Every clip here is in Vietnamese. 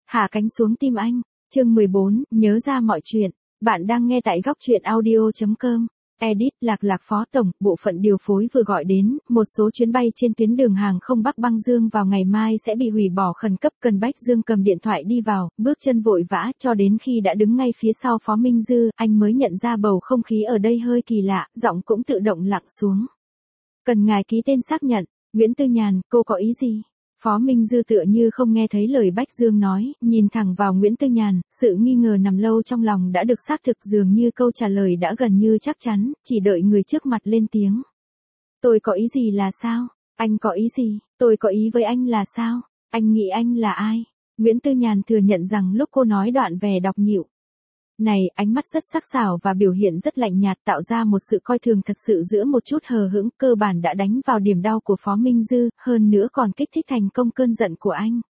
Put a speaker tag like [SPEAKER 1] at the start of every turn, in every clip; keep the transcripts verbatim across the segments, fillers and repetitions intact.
[SPEAKER 1] Hạ cánh xuống tim anh. Chương mười bốn, nhớ ra mọi chuyện. Bạn đang nghe tại góc truyện audio chấm com. Edit, Lạc Lạc Phó Tổng, bộ phận điều phối vừa gọi đến, một số chuyến bay trên tuyến đường hàng không Bắc Băng Dương vào ngày mai sẽ bị hủy bỏ khẩn cấp. Cần Bách Dương cầm điện thoại đi vào, bước chân vội vã, cho đến khi đã đứng ngay phía sau Phó Minh Dư, anh mới nhận ra bầu không khí ở đây hơi kỳ lạ, giọng cũng tự động lặng xuống. Cần ngài ký tên xác nhận. Nguyễn Tư Nhàn, cô có ý gì? Phó Minh Dư tựa như không nghe thấy lời Bách Dương nói, nhìn thẳng vào Nguyễn Tư Nhàn, sự nghi ngờ nằm lâu trong lòng đã được xác thực, dường như câu trả lời đã gần như chắc chắn, chỉ đợi người trước mặt lên tiếng. Tôi có ý gì là sao? Anh có ý gì? Tôi có ý với anh là sao? Anh nghĩ anh là ai? Nguyễn Tư Nhàn thừa nhận rằng lúc cô nói đoạn vẻ đọc nhịu này, ánh mắt rất sắc sảo và biểu hiện rất lạnh nhạt, tạo ra một sự coi thường thật sự giữa một chút hờ hững, cơ bản đã đánh vào điểm đau của Phó Minh Dư, hơn nữa còn kích thích thành công cơn giận của anh.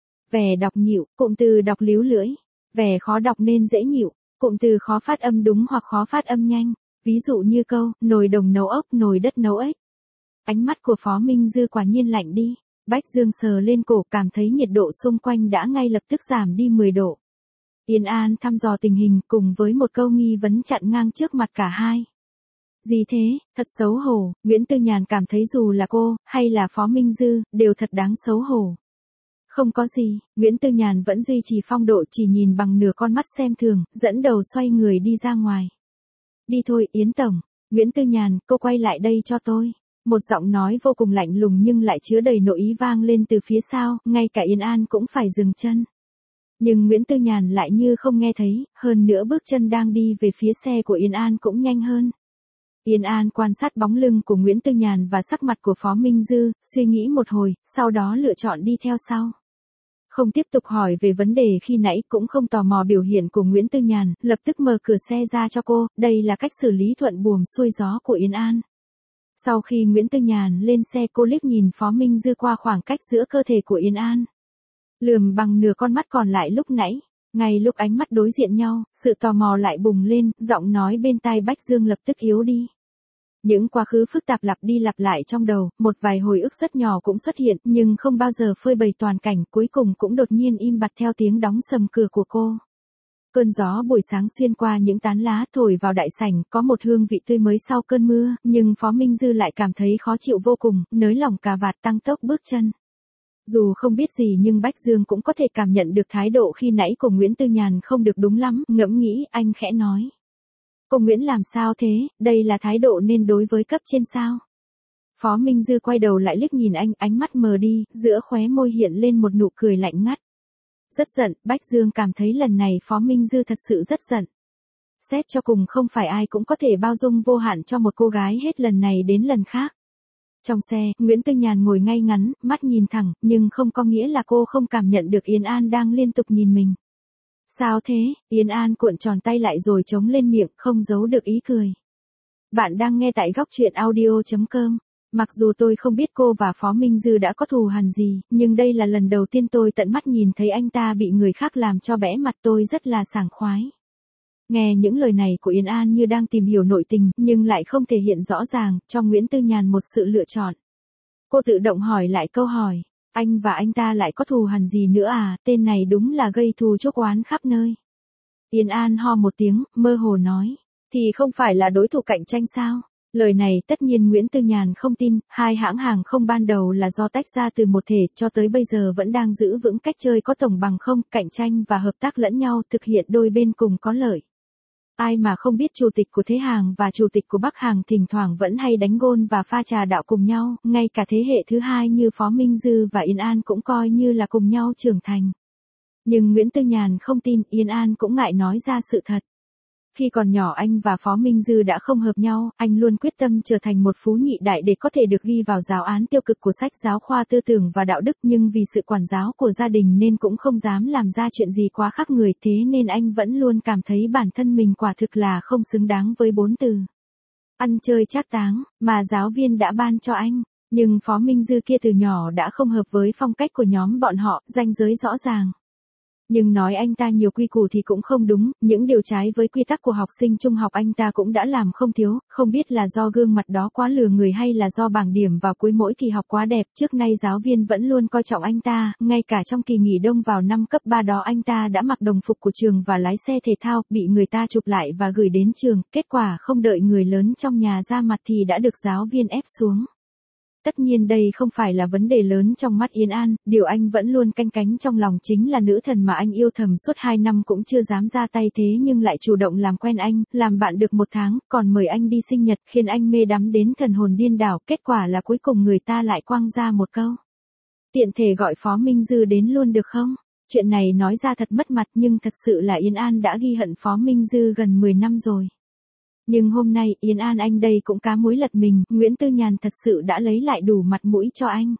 [SPEAKER 1] Vẻ đọc nhịu, cụm từ đọc líu lưỡi. Vẻ khó đọc nên dễ nhịu, cụm từ khó phát âm đúng hoặc khó phát âm nhanh. Ví dụ như câu, nồi đồng nấu ốc, nồi đất nấu ếch. Ánh mắt của Phó Minh Dư quả nhiên lạnh đi. Bách Dương sờ lên cổ, cảm thấy nhiệt độ xung quanh đã ngay lập tức giảm đi mười độ. Yên An thăm dò tình hình cùng với một câu nghi vấn chặn ngang trước mặt cả hai. Gì thế, thật xấu hổ. Nguyễn Tư Nhàn cảm thấy dù là cô, hay là Phó Minh Dư, đều thật đáng xấu hổ. Không có gì, Nguyễn Tư Nhàn vẫn duy trì phong độ, chỉ nhìn bằng nửa con mắt xem thường, dẫn đầu xoay người đi ra ngoài. Đi thôi Yến Tổng. Nguyễn Tư Nhàn, cô quay lại đây cho tôi. Một giọng nói vô cùng lạnh lùng nhưng lại chứa đầy nội ý vang lên từ phía sau, ngay cả Yên An cũng phải dừng chân. Nhưng Nguyễn Tư Nhàn lại như không nghe thấy, hơn nữa bước chân đang đi về phía xe của Yên An cũng nhanh hơn. Yên An quan sát bóng lưng của Nguyễn Tư Nhàn và sắc mặt của Phó Minh Dư, suy nghĩ một hồi, sau đó lựa chọn đi theo sau. Không tiếp tục hỏi về vấn đề khi nãy, cũng không tò mò biểu hiện của Nguyễn Tư Nhàn, lập tức mở cửa xe ra cho cô, đây là cách xử lý thuận buồm xuôi gió của Yên An. Sau khi Nguyễn Tư Nhàn lên xe, cô liếc nhìn Phó Minh Dư qua khoảng cách giữa cơ thể của Yên An. Lườm bằng nửa con mắt còn lại lúc nãy, ngay lúc ánh mắt đối diện nhau, sự tò mò lại bùng lên, giọng nói bên tai Bách Dương lập tức yếu đi. Những quá khứ phức tạp lặp đi lặp lại trong đầu, một vài hồi ức rất nhỏ cũng xuất hiện, nhưng không bao giờ phơi bày toàn cảnh, cuối cùng cũng đột nhiên im bặt theo tiếng đóng sầm cửa của cô. Cơn gió buổi sáng xuyên qua những tán lá thổi vào đại sảnh, có một hương vị tươi mới sau cơn mưa, nhưng Phó Minh Dư lại cảm thấy khó chịu vô cùng, nới lỏng cà vạt tăng tốc bước chân. Dù không biết gì nhưng Bách Dương cũng có thể cảm nhận được thái độ khi nãy của Nguyễn Tư Nhàn không được đúng lắm, ngẫm nghĩ, anh khẽ nói. Cô Nguyễn làm sao thế, đây là thái độ nên đối với cấp trên sao? Phó Minh Dư quay đầu lại liếc nhìn anh, ánh mắt mờ đi, giữa khóe môi hiện lên một nụ cười lạnh ngắt. Rất giận, Bách Dương cảm thấy lần này Phó Minh Dư thật sự rất giận. Xét cho cùng không phải ai cũng có thể bao dung vô hạn cho một cô gái hết lần này đến lần khác. Trong xe, Nguyễn Tư Nhàn ngồi ngay ngắn, mắt nhìn thẳng, nhưng không có nghĩa là cô không cảm nhận được Yên An đang liên tục nhìn mình. Sao thế? Yên An cuộn tròn tay lại rồi chống lên miệng, không giấu được ý cười. Bạn đang nghe tại góc truyện audio chấm com. Mặc dù tôi không biết cô và Phó Minh Dư đã có thù hằn gì, nhưng đây là lần đầu tiên tôi tận mắt nhìn thấy anh ta bị người khác làm cho bẽ mặt, tôi rất là sảng khoái. Nghe những lời này của Yên An như đang tìm hiểu nội tình, nhưng lại không thể hiện rõ ràng, cho Nguyễn Tư Nhàn một sự lựa chọn. Cô tự động hỏi lại câu hỏi, anh và anh ta lại có thù hằn gì nữa à, tên này đúng là gây thù chuốc oán khắp nơi. Yên An ho một tiếng, mơ hồ nói, thì không phải là đối thủ cạnh tranh sao? Lời này tất nhiên Nguyễn Tư Nhàn không tin, hai hãng hàng không ban đầu là do tách ra từ một thể, cho tới bây giờ vẫn đang giữ vững cách chơi có tổng bằng không, cạnh tranh và hợp tác lẫn nhau, thực hiện đôi bên cùng có lợi. Ai mà không biết chủ tịch của Thế Hàng và chủ tịch của Bắc Hàng thỉnh thoảng vẫn hay đánh gôn và pha trà đạo cùng nhau, ngay cả thế hệ thứ hai như Phó Minh Dư và Yên An cũng coi như là cùng nhau trưởng thành. Nhưng Nguyễn Tư Nhàn không tin, Yên An cũng ngại nói ra sự thật. Khi còn nhỏ anh và Phó Minh Dư đã không hợp nhau, anh luôn quyết tâm trở thành một phú nhị đại để có thể được ghi vào giáo án tiêu cực của sách giáo khoa tư tưởng và đạo đức, nhưng vì sự quản giáo của gia đình nên cũng không dám làm ra chuyện gì quá khác người, thế nên anh vẫn luôn cảm thấy bản thân mình quả thực là không xứng đáng với bốn từ ăn chơi trác táng mà giáo viên đã ban cho anh. Nhưng Phó Minh Dư kia từ nhỏ đã không hợp với phong cách của nhóm bọn họ, ranh giới rõ ràng. Nhưng nói anh ta nhiều quy củ thì cũng không đúng, những điều trái với quy tắc của học sinh trung học anh ta cũng đã làm không thiếu, không biết là do gương mặt đó quá lừa người hay là do bảng điểm vào cuối mỗi kỳ học quá đẹp. Trước nay giáo viên vẫn luôn coi trọng anh ta, ngay cả trong kỳ nghỉ đông vào năm cấp ba đó anh ta đã mặc đồng phục của trường và lái xe thể thao, bị người ta chụp lại và gửi đến trường, kết quả không đợi người lớn trong nhà ra mặt thì đã được giáo viên ép xuống. Tất nhiên đây không phải là vấn đề lớn trong mắt Yến An, điều anh vẫn luôn canh cánh trong lòng chính là nữ thần mà anh yêu thầm suốt hai năm cũng chưa dám ra tay thế nhưng lại chủ động làm quen anh, làm bạn được một tháng, còn mời anh đi sinh nhật khiến anh mê đắm đến thần hồn điên đảo, kết quả là cuối cùng người ta lại quăng ra một câu. Tiện thể gọi Phó Minh Dư đến luôn được không? Chuyện này nói ra thật mất mặt nhưng thật sự là Yến An đã ghi hận Phó Minh Dư gần mười năm rồi. Nhưng hôm nay, Yến An anh đây cũng cá muối lật mình, Nguyễn Tư Nhàn thật sự đã lấy lại đủ mặt mũi cho anh.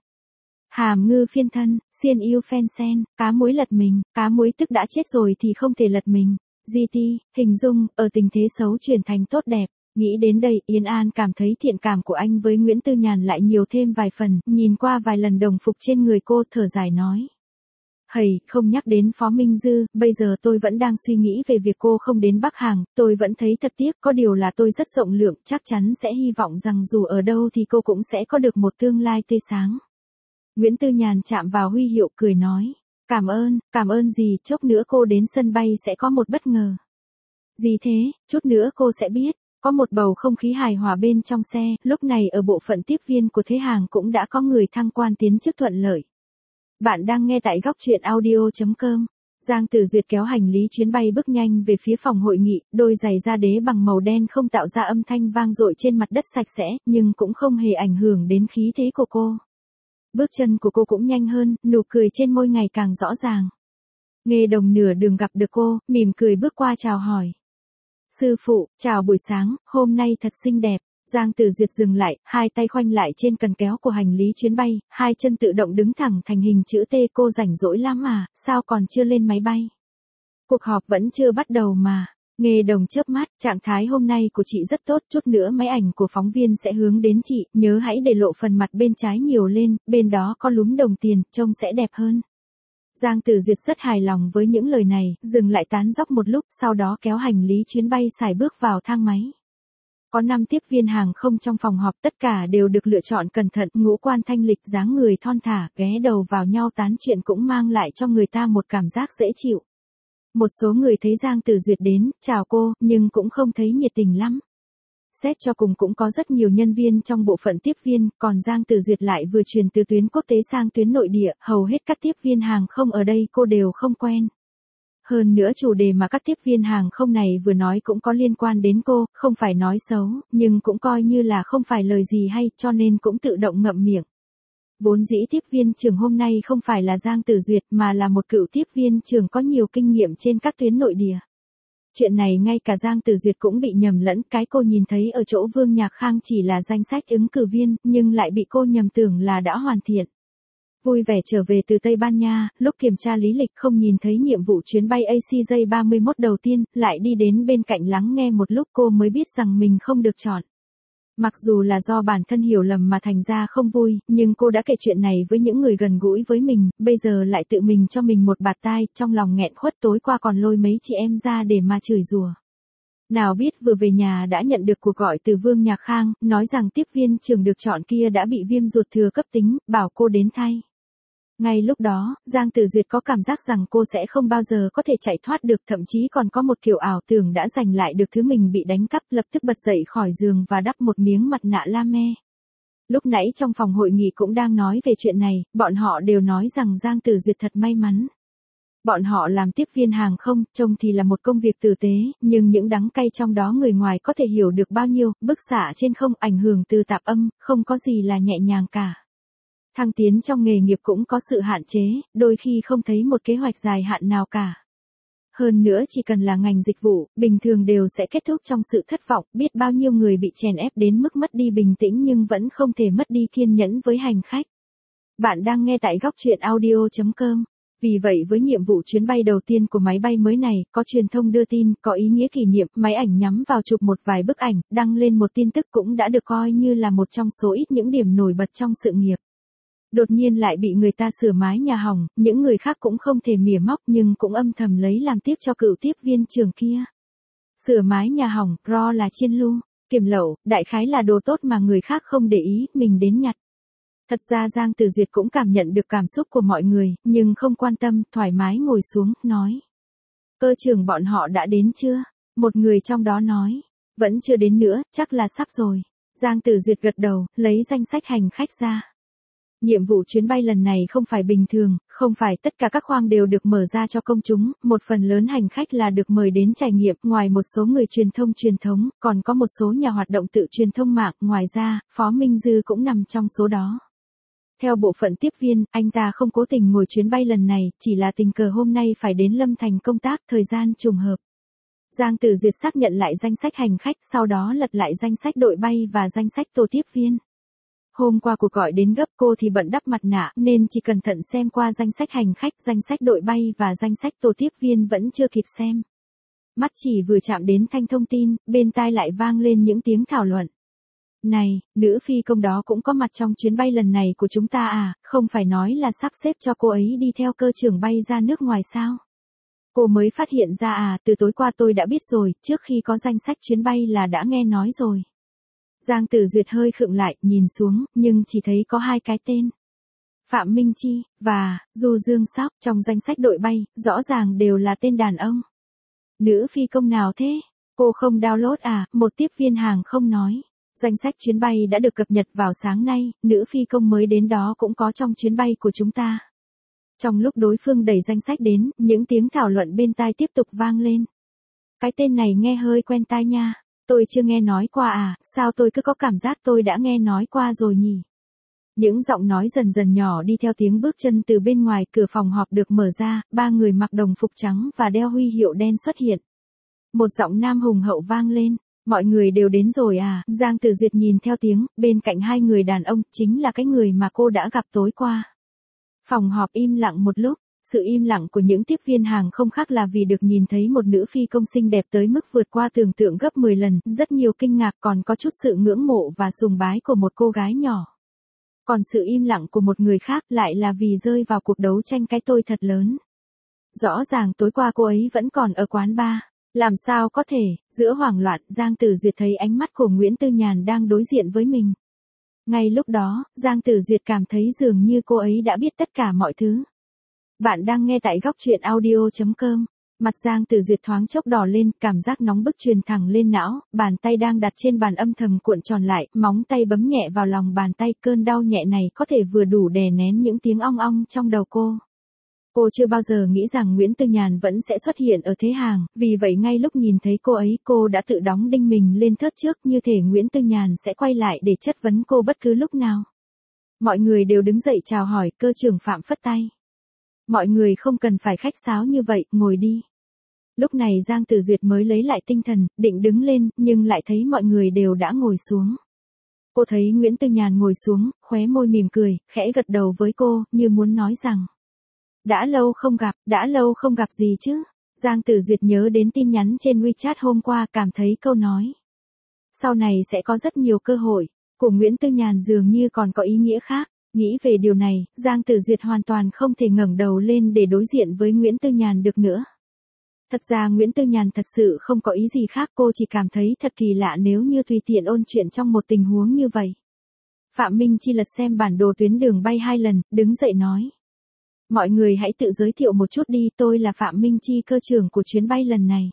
[SPEAKER 1] Hàm ngư phiên thân, xiên yêu phen sen, cá muối lật mình, cá muối tức đã chết rồi thì không thể lật mình. giê tê, hình dung, ở tình thế xấu chuyển thành tốt đẹp. Nghĩ đến đây, Yến An cảm thấy thiện cảm của anh với Nguyễn Tư Nhàn lại nhiều thêm vài phần, nhìn qua vài lần đồng phục trên người cô thở dài nói. Hầy, không nhắc đến Phó Minh Dư, bây giờ tôi vẫn đang suy nghĩ về việc cô không đến Bắc Hàng, tôi vẫn thấy thật tiếc, có điều là tôi rất rộng lượng, chắc chắn sẽ hy vọng rằng dù ở đâu thì cô cũng sẽ có được một tương lai tươi sáng. Nguyễn Tư Nhàn chạm vào huy hiệu cười nói, cảm ơn, cảm ơn gì, chốc nữa cô đến sân bay sẽ có một bất ngờ. Gì thế, chút nữa cô sẽ biết. Có một bầu không khí hài hòa bên trong xe, lúc này ở bộ phận tiếp viên của Thế Hàng cũng đã có người thăng quan tiến chức thuận lợi. Bạn đang nghe tại góc truyện audio.com. Giang Tử Duyệt kéo hành lý chuyến bay bước nhanh về phía phòng hội nghị, đôi giày da đế bằng màu đen không tạo ra âm thanh vang dội trên mặt đất sạch sẽ, nhưng cũng không hề ảnh hưởng đến khí thế của cô. Bước chân của cô cũng nhanh hơn, nụ cười trên môi ngày càng rõ ràng. Nghê Đồng nửa đường gặp được cô, mỉm cười bước qua chào hỏi. Sư phụ, chào buổi sáng, hôm nay thật xinh đẹp. Giang Tử Duyệt dừng lại, hai tay khoanh lại trên cần kéo của hành lý chuyến bay, hai chân tự động đứng thẳng thành hình chữ T. Cô rảnh rỗi lắm à, sao còn chưa lên máy bay? Cuộc họp vẫn chưa bắt đầu mà. Nghê Đồng chớp mắt, trạng thái hôm nay của chị rất tốt, chút nữa máy ảnh của phóng viên sẽ hướng đến chị, nhớ hãy để lộ phần mặt bên trái nhiều lên, bên đó có lúm đồng tiền, trông sẽ đẹp hơn. Giang Tử Duyệt rất hài lòng với những lời này, dừng lại tán dóc một lúc, sau đó kéo hành lý chuyến bay xài bước vào thang máy. Có năm tiếp viên hàng không trong phòng họp, tất cả đều được lựa chọn cẩn thận, ngũ quan thanh lịch, dáng người thon thả, ghé đầu vào nhau tán chuyện cũng mang lại cho người ta một cảm giác dễ chịu. Một số người thấy Giang Tử Duyệt đến, chào cô, nhưng cũng không thấy nhiệt tình lắm. Xét cho cùng cũng có rất nhiều nhân viên trong bộ phận tiếp viên, còn Giang Tử Duyệt lại vừa chuyển từ tuyến quốc tế sang tuyến nội địa, hầu hết các tiếp viên hàng không ở đây cô đều không quen. Hơn nữa chủ đề mà các tiếp viên hàng không này vừa nói cũng có liên quan đến cô, không phải nói xấu, nhưng cũng coi như là không phải lời gì hay, cho nên cũng tự động ngậm miệng. Vốn dĩ tiếp viên trưởng hôm nay không phải là Giang Tử Duyệt mà là một cựu tiếp viên trưởng có nhiều kinh nghiệm trên các tuyến nội địa. Chuyện này ngay cả Giang Tử Duyệt cũng bị nhầm lẫn, cái cô nhìn thấy ở chỗ Vương Nhạc Khang chỉ là danh sách ứng cử viên, nhưng lại bị cô nhầm tưởng là đã hoàn thiện. Vui vẻ trở về từ Tây Ban Nha, lúc kiểm tra lý lịch không nhìn thấy nhiệm vụ chuyến bay A C J ba mươi mốt đầu tiên, lại đi đến bên cạnh lắng nghe một lúc cô mới biết rằng mình không được chọn. Mặc dù là do bản thân hiểu lầm mà thành ra không vui, nhưng cô đã kể chuyện này với những người gần gũi với mình, bây giờ lại tự mình cho mình một bạt tai, trong lòng nghẹn khuất tối qua còn lôi mấy chị em ra để mà chửi rủa. Nào biết vừa về nhà đã nhận được cuộc gọi từ Vương Nhạc Khang, nói rằng tiếp viên trưởng được chọn kia đã bị viêm ruột thừa cấp tính, bảo cô đến thay. Ngay lúc đó, Giang Tử Duyệt có cảm giác rằng cô sẽ không bao giờ có thể chạy thoát được, thậm chí còn có một kiểu ảo tưởng đã giành lại được thứ mình bị đánh cắp, lập tức bật dậy khỏi giường và đắp một miếng mặt nạ lame. Lúc nãy trong phòng hội nghị cũng đang nói về chuyện này, bọn họ đều nói rằng Giang Tử Duyệt thật may mắn. Bọn họ làm tiếp viên hàng không, trông thì là một công việc tử tế, nhưng những đắng cay trong đó người ngoài có thể hiểu được bao nhiêu, bức xạ trên không, ảnh hưởng từ tạp âm, không có gì là nhẹ nhàng cả. Thăng tiến trong nghề nghiệp cũng có sự hạn chế, đôi khi không thấy một kế hoạch dài hạn nào cả. Hơn nữa chỉ cần là ngành dịch vụ, bình thường đều sẽ kết thúc trong sự thất vọng, biết bao nhiêu người bị chèn ép đến mức mất đi bình tĩnh nhưng vẫn không thể mất đi kiên nhẫn với hành khách. Bạn đang nghe tại góc truyện audio.com. Vì vậy với nhiệm vụ chuyến bay đầu tiên của máy bay mới này, có truyền thông đưa tin, có ý nghĩa kỷ niệm, máy ảnh nhắm vào chụp một vài bức ảnh, đăng lên một tin tức cũng đã được coi như là một trong số ít những điểm nổi bật trong sự nghiệp. Đột nhiên lại bị người ta sửa mái nhà hỏng, những người khác cũng không thể mỉa móc nhưng cũng âm thầm lấy làm tiếc cho cựu tiếp viên trưởng kia. Sửa mái nhà hỏng, ro là chiên lu, kiểm lậu, đại khái là đồ tốt mà người khác không để ý, mình đến nhặt. Thật ra Giang Tử Duyệt cũng cảm nhận được cảm xúc của mọi người, nhưng không quan tâm, thoải mái ngồi xuống, nói. Cơ trưởng bọn họ đã đến chưa? Một người trong đó nói. Vẫn chưa đến nữa, chắc là sắp rồi. Giang Tử Duyệt gật đầu, lấy danh sách hành khách ra. Nhiệm vụ chuyến bay lần này không phải bình thường, không phải tất cả các khoang đều được mở ra cho công chúng, một phần lớn hành khách là được mời đến trải nghiệm, ngoài một số người truyền thông truyền thống, còn có một số nhà hoạt động tự truyền thông mạng, ngoài ra, Phó Minh Dư cũng nằm trong số đó. Theo bộ phận tiếp viên, anh ta không cố tình ngồi chuyến bay lần này, chỉ là tình cờ hôm nay phải đến Lâm Thành công tác, thời gian trùng hợp. Giang Tử Duyệt xác nhận lại danh sách hành khách, sau đó lật lại danh sách đội bay và danh sách tổ tiếp viên. Hôm qua cuộc gọi đến gấp, cô thì bận đắp mặt nạ, nên chỉ cẩn thận xem qua danh sách hành khách, danh sách đội bay và danh sách tổ tiếp viên vẫn chưa kịp xem. Mắt chỉ vừa chạm đến thanh thông tin, bên tai lại vang lên những tiếng thảo luận. Này, nữ phi công đó cũng có mặt trong chuyến bay lần này của chúng ta à, không phải nói là sắp xếp cho cô ấy đi theo cơ trưởng bay ra nước ngoài sao? Cô mới phát hiện ra à, từ tối qua tôi đã biết rồi, trước khi có danh sách chuyến bay là đã nghe nói rồi. Giang Tử Duyệt hơi khựng lại, nhìn xuống, nhưng chỉ thấy có hai cái tên. Phạm Minh Chi, và, Du Dương Sóc, trong danh sách đội bay, rõ ràng đều là tên đàn ông. Nữ phi công nào thế? Cô không download à, một tiếp viên hàng không nói. Danh sách chuyến bay đã được cập nhật vào sáng nay, nữ phi công mới đến đó cũng có trong chuyến bay của chúng ta. Trong lúc đối phương đẩy danh sách đến, những tiếng thảo luận bên tai tiếp tục vang lên. Cái tên này nghe hơi quen tai nha. Tôi chưa nghe nói qua à, sao tôi cứ có cảm giác tôi đã nghe nói qua rồi nhỉ? Những giọng nói dần dần nhỏ đi theo tiếng bước chân từ bên ngoài, cửa phòng họp được mở ra, ba người mặc đồng phục trắng và đeo huy hiệu đen xuất hiện. Một giọng nam hùng hậu vang lên, mọi người đều đến rồi à, Giang Tử Duyệt nhìn theo tiếng, bên cạnh hai người đàn ông, chính là cái người mà cô đã gặp tối qua. Phòng họp im lặng một lúc. Sự im lặng của những tiếp viên hàng không khác là vì được nhìn thấy một nữ phi công xinh đẹp tới mức vượt qua tưởng tượng gấp mười lần, rất nhiều kinh ngạc, còn có chút sự ngưỡng mộ và sùng bái của một cô gái nhỏ. Còn sự im lặng của một người khác lại là vì rơi vào cuộc đấu tranh cái tôi thật lớn. Rõ ràng tối qua cô ấy vẫn còn ở quán bar. Làm sao có thể, giữa hoảng loạn, Giang Tử Duyệt thấy ánh mắt của Nguyễn Tư Nhàn đang đối diện với mình. Ngay lúc đó, Giang Tử Duyệt cảm thấy dường như cô ấy đã biết tất cả mọi thứ. Bạn đang nghe tại góc truyện audio chấm com. Mặt Giang Tử Duyệt thoáng chốc đỏ lên, cảm giác nóng bức truyền thẳng lên não, bàn tay đang đặt trên bàn âm thầm cuộn tròn lại, móng tay bấm nhẹ vào lòng bàn tay, cơn đau nhẹ này có thể vừa đủ đè nén những tiếng ong ong trong đầu cô. Cô chưa bao giờ nghĩ rằng Nguyễn Tư Nhàn vẫn sẽ xuất hiện ở thế hàng, vì vậy ngay lúc nhìn thấy cô ấy, cô đã tự đóng đinh mình lên thớt trước, như thể Nguyễn Tư Nhàn sẽ quay lại để chất vấn cô bất cứ lúc nào. Mọi người đều đứng dậy chào hỏi, cơ trưởng Phạm phất tay. Mọi người không cần phải khách sáo như vậy, ngồi đi. Lúc này Giang Tử Duyệt mới lấy lại tinh thần, định đứng lên, nhưng lại thấy mọi người đều đã ngồi xuống. Cô thấy Nguyễn Tư Nhàn ngồi xuống, khóe môi mỉm cười, khẽ gật đầu với cô, như muốn nói rằng. Đã lâu không gặp, đã lâu không gặp gì chứ. Giang Tử Duyệt nhớ đến tin nhắn trên WeChat hôm qua, cảm thấy câu nói. Sau này sẽ có rất nhiều cơ hội, của Nguyễn Tư Nhàn dường như còn có ý nghĩa khác. Nghĩ về điều này, Giang Tử Duyệt hoàn toàn không thể ngẩng đầu lên để đối diện với Nguyễn Tư Nhàn được nữa. Thật ra Nguyễn Tư Nhàn thật sự không có ý gì khác, cô chỉ cảm thấy thật kỳ lạ nếu như tùy tiện ôn chuyện trong một tình huống như vậy. Phạm Minh Chi lật xem bản đồ tuyến đường bay hai lần, đứng dậy nói. Mọi người hãy tự giới thiệu một chút đi, tôi là Phạm Minh Chi, cơ trưởng của chuyến bay lần này.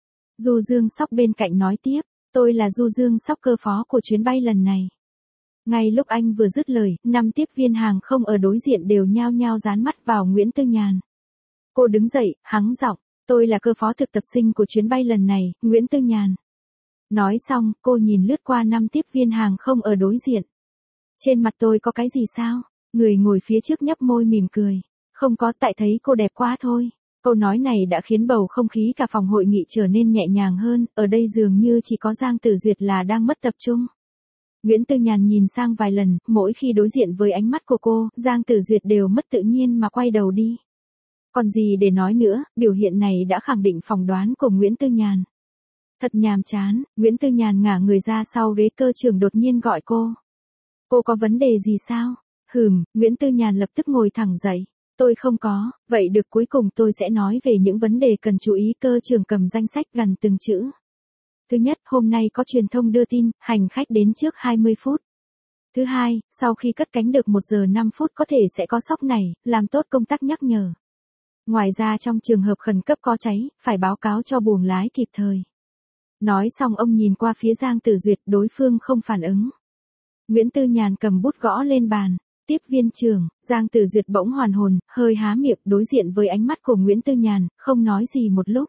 [SPEAKER 1] Du Dương Sóc bên cạnh nói tiếp, tôi là Du Dương Sóc, cơ phó của chuyến bay lần này. Ngay lúc anh vừa dứt lời, năm tiếp viên hàng không ở đối diện đều nhao nhao dán mắt vào Nguyễn Tư Nhàn. Cô đứng dậy, hắng giọng, tôi là cơ phó thực tập sinh của chuyến bay lần này, Nguyễn Tư Nhàn. Nói xong, cô nhìn lướt qua năm tiếp viên hàng không ở đối diện. Trên mặt tôi có cái gì sao? Người ngồi phía trước nhấp môi mỉm cười. Không có, tại thấy cô đẹp quá thôi. Câu nói này đã khiến bầu không khí cả phòng hội nghị trở nên nhẹ nhàng hơn, ở đây dường như chỉ có Giang Tử Duyệt là đang mất tập trung. Nguyễn Tư Nhàn nhìn sang vài lần, mỗi khi đối diện với ánh mắt của cô, Giang Tử Duyệt đều mất tự nhiên mà quay đầu đi. Còn gì để nói nữa, biểu hiện này đã khẳng định phỏng đoán của Nguyễn Tư Nhàn. Thật nhàm chán, Nguyễn Tư Nhàn ngả người ra sau ghế, cơ trưởng đột nhiên gọi cô. Cô có vấn đề gì sao? Hừm, Nguyễn Tư Nhàn lập tức ngồi thẳng dậy. Tôi không có, vậy được cuối cùng tôi sẽ nói về những vấn đề cần chú ý. Cơ trưởng cầm danh sách gần từng chữ. Thứ nhất, hôm nay có truyền thông đưa tin, hành khách đến trước hai mươi phút. Thứ hai, sau khi cất cánh được một giờ năm phút có thể sẽ có sóc này, làm tốt công tác nhắc nhở. Ngoài ra trong trường hợp khẩn cấp có cháy, phải báo cáo cho buồng lái kịp thời. Nói xong ông nhìn qua phía Giang Tử Duyệt, đối phương không phản ứng. Nguyễn Tư Nhàn cầm bút gõ lên bàn. Tiếp viên trưởng, Giang Tử Duyệt bỗng hoàn hồn, hơi há miệng đối diện với ánh mắt của Nguyễn Tư Nhàn, không nói gì một lúc.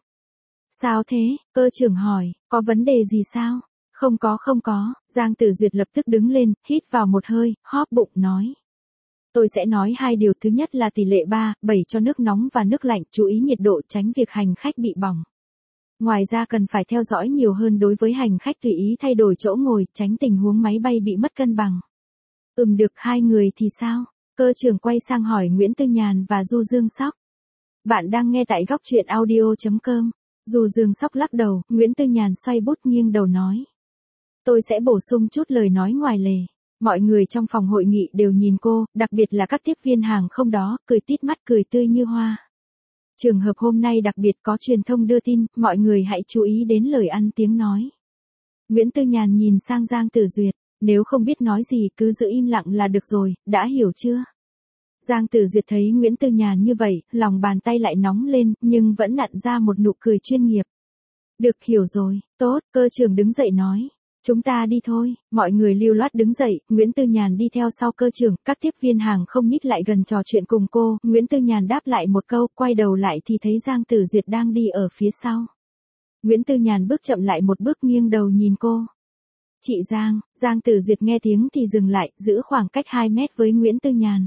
[SPEAKER 1] Sao thế? Cơ trưởng hỏi, có vấn đề gì sao? Không có không có, Giang Tử Duyệt lập tức đứng lên, hít vào một hơi, hóp bụng nói. Tôi sẽ nói hai điều. Thứ nhất là tỷ lệ ba, bảy cho nước nóng và nước lạnh, chú ý nhiệt độ tránh việc hành khách bị bỏng. Ngoài ra cần phải theo dõi nhiều hơn đối với hành khách tùy ý thay đổi chỗ ngồi, tránh tình huống máy bay bị mất cân bằng. Ừm được, hai người thì sao? Cơ trưởng quay sang hỏi Nguyễn Tư Nhàn và Du Dương Sóc. Bạn đang nghe tại góc truyện audio chấm com. Du Dương Sóc lắc đầu, Nguyễn Tư Nhàn xoay bút nghiêng đầu nói. Tôi sẽ bổ sung chút lời nói ngoài lề. Mọi người trong phòng hội nghị đều nhìn cô, đặc biệt là các tiếp viên hàng không đó, cười tít mắt cười tươi như hoa. Trường hợp hôm nay đặc biệt có truyền thông đưa tin, mọi người hãy chú ý đến lời ăn tiếng nói. Nguyễn Tư Nhàn nhìn sang Giang Tử Duyệt, nếu không biết nói gì cứ giữ im lặng là được rồi, đã hiểu chưa? Giang Tử Duyệt thấy Nguyễn Tư Nhàn như vậy, lòng bàn tay lại nóng lên, nhưng vẫn nặn ra một nụ cười chuyên nghiệp. Được, hiểu rồi, tốt, cơ trưởng đứng dậy nói. Chúng ta đi thôi, mọi người lưu loát đứng dậy, Nguyễn Tư Nhàn đi theo sau cơ trưởng, các tiếp viên hàng không nhích lại gần trò chuyện cùng cô, Nguyễn Tư Nhàn đáp lại một câu, quay đầu lại thì thấy Giang Tử Duyệt đang đi ở phía sau. Nguyễn Tư Nhàn bước chậm lại một bước nghiêng đầu nhìn cô. Chị Giang, Giang Tử Duyệt nghe tiếng thì dừng lại, giữ khoảng cách hai mét với Nguyễn Tư Nhàn.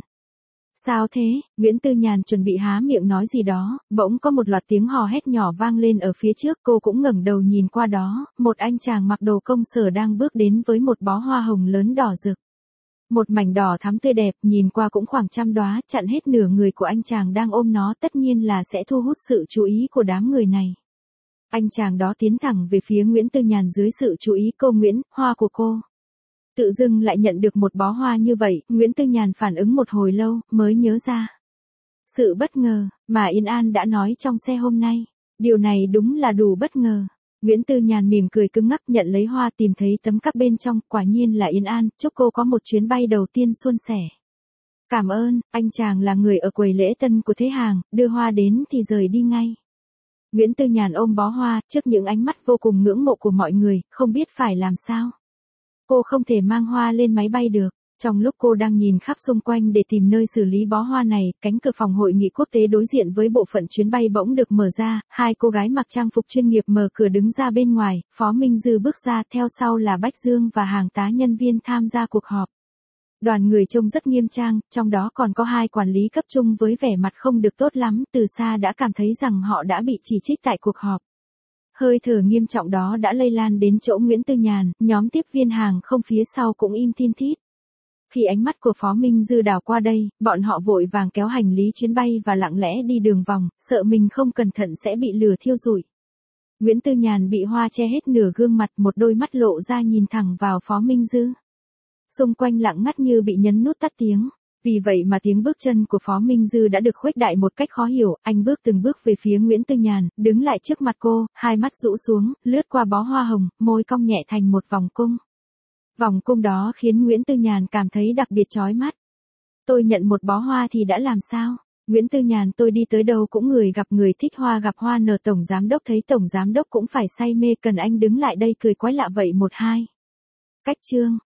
[SPEAKER 1] Sao thế? Nguyễn Tư Nhàn chuẩn bị há miệng nói gì đó, bỗng có một loạt tiếng hò hét nhỏ vang lên ở phía trước, cô cũng ngẩng đầu nhìn qua đó, một anh chàng mặc đồ công sở đang bước đến với một bó hoa hồng lớn đỏ rực. Một mảnh đỏ thắm tươi đẹp, nhìn qua cũng khoảng trăm đóa, chặn hết nửa người của anh chàng đang ôm nó, tất nhiên là sẽ thu hút sự chú ý của đám người này. Anh chàng đó tiến thẳng về phía Nguyễn Tư Nhàn dưới sự chú ý. Cô Nguyễn, hoa của cô. Tự dưng lại nhận được một bó hoa như vậy, Nguyễn Tư Nhàn phản ứng một hồi lâu, mới nhớ ra. Sự bất ngờ, mà Yên An đã nói trong xe hôm nay. Điều này đúng là đủ bất ngờ. Nguyễn Tư Nhàn mỉm cười cứng ngắc nhận lấy hoa, tìm thấy tấm cáp bên trong, quả nhiên là Yên An, chúc cô có một chuyến bay đầu tiên suôn sẻ. Cảm ơn, anh chàng là người ở quầy lễ tân của Thế Hàng, đưa hoa đến thì rời đi ngay. Nguyễn Tư Nhàn ôm bó hoa, trước những ánh mắt vô cùng ngưỡng mộ của mọi người, không biết phải làm sao. Cô không thể mang hoa lên máy bay được. Trong lúc cô đang nhìn khắp xung quanh để tìm nơi xử lý bó hoa này, cánh cửa phòng hội nghị quốc tế đối diện với bộ phận chuyến bay bỗng được mở ra, hai cô gái mặc trang phục chuyên nghiệp mở cửa đứng ra bên ngoài, Phó Minh Dư bước ra, theo sau là Bách Dương và hàng tá nhân viên tham gia cuộc họp. Đoàn người trông rất nghiêm trang, trong đó còn có hai quản lý cấp trung với vẻ mặt không được tốt lắm, từ xa đã cảm thấy rằng họ đã bị chỉ trích tại cuộc họp. Hơi thở nghiêm trọng đó đã lây lan đến chỗ Nguyễn Tư Nhàn, nhóm tiếp viên hàng không phía sau cũng im thin thít. Khi ánh mắt của Phó Minh Dư đảo qua đây, bọn họ vội vàng kéo hành lý chuyến bay và lặng lẽ đi đường vòng, sợ mình không cẩn thận sẽ bị lửa thiêu rụi. Nguyễn Tư Nhàn bị hoa che hết nửa gương mặt, một đôi mắt lộ ra nhìn thẳng vào Phó Minh Dư. Xung quanh lặng ngắt như bị nhấn nút tắt tiếng. Vì vậy mà tiếng bước chân của Phó Minh Dư đã được khuếch đại một cách khó hiểu, anh bước từng bước về phía Nguyễn Tư Nhàn, đứng lại trước mặt cô, hai mắt rũ xuống, lướt qua bó hoa hồng, môi cong nhẹ thành một vòng cung. Vòng cung đó khiến Nguyễn Tư Nhàn cảm thấy đặc biệt chói mắt. Tôi nhận một bó hoa thì đã làm sao? Nguyễn Tư Nhàn, tôi đi tới đâu cũng người gặp người, thích hoa gặp hoa nở. Tổng giám đốc thấy tổng giám đốc cũng phải say mê, cần anh đứng lại đây cười quái lạ vậy một hai. Cách chương,